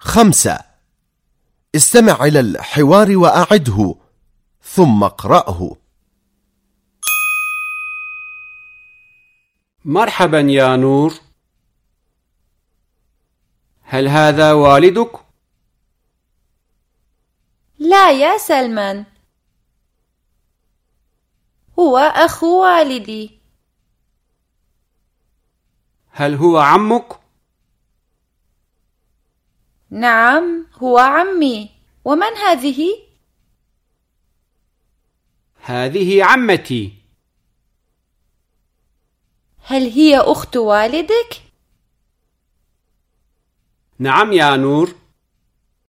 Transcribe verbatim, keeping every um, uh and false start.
خمسة. استمع إلى الحوار وأعده ثم اقرأه. مرحبا يا نور، هل هذا والدك؟ لا يا سلمان، هو أخو والدي. هل هو عمك؟ نعم، هو عمي. ومن هذه؟ هذه عمتي. هل هي أخت والدك؟ نعم يا نور،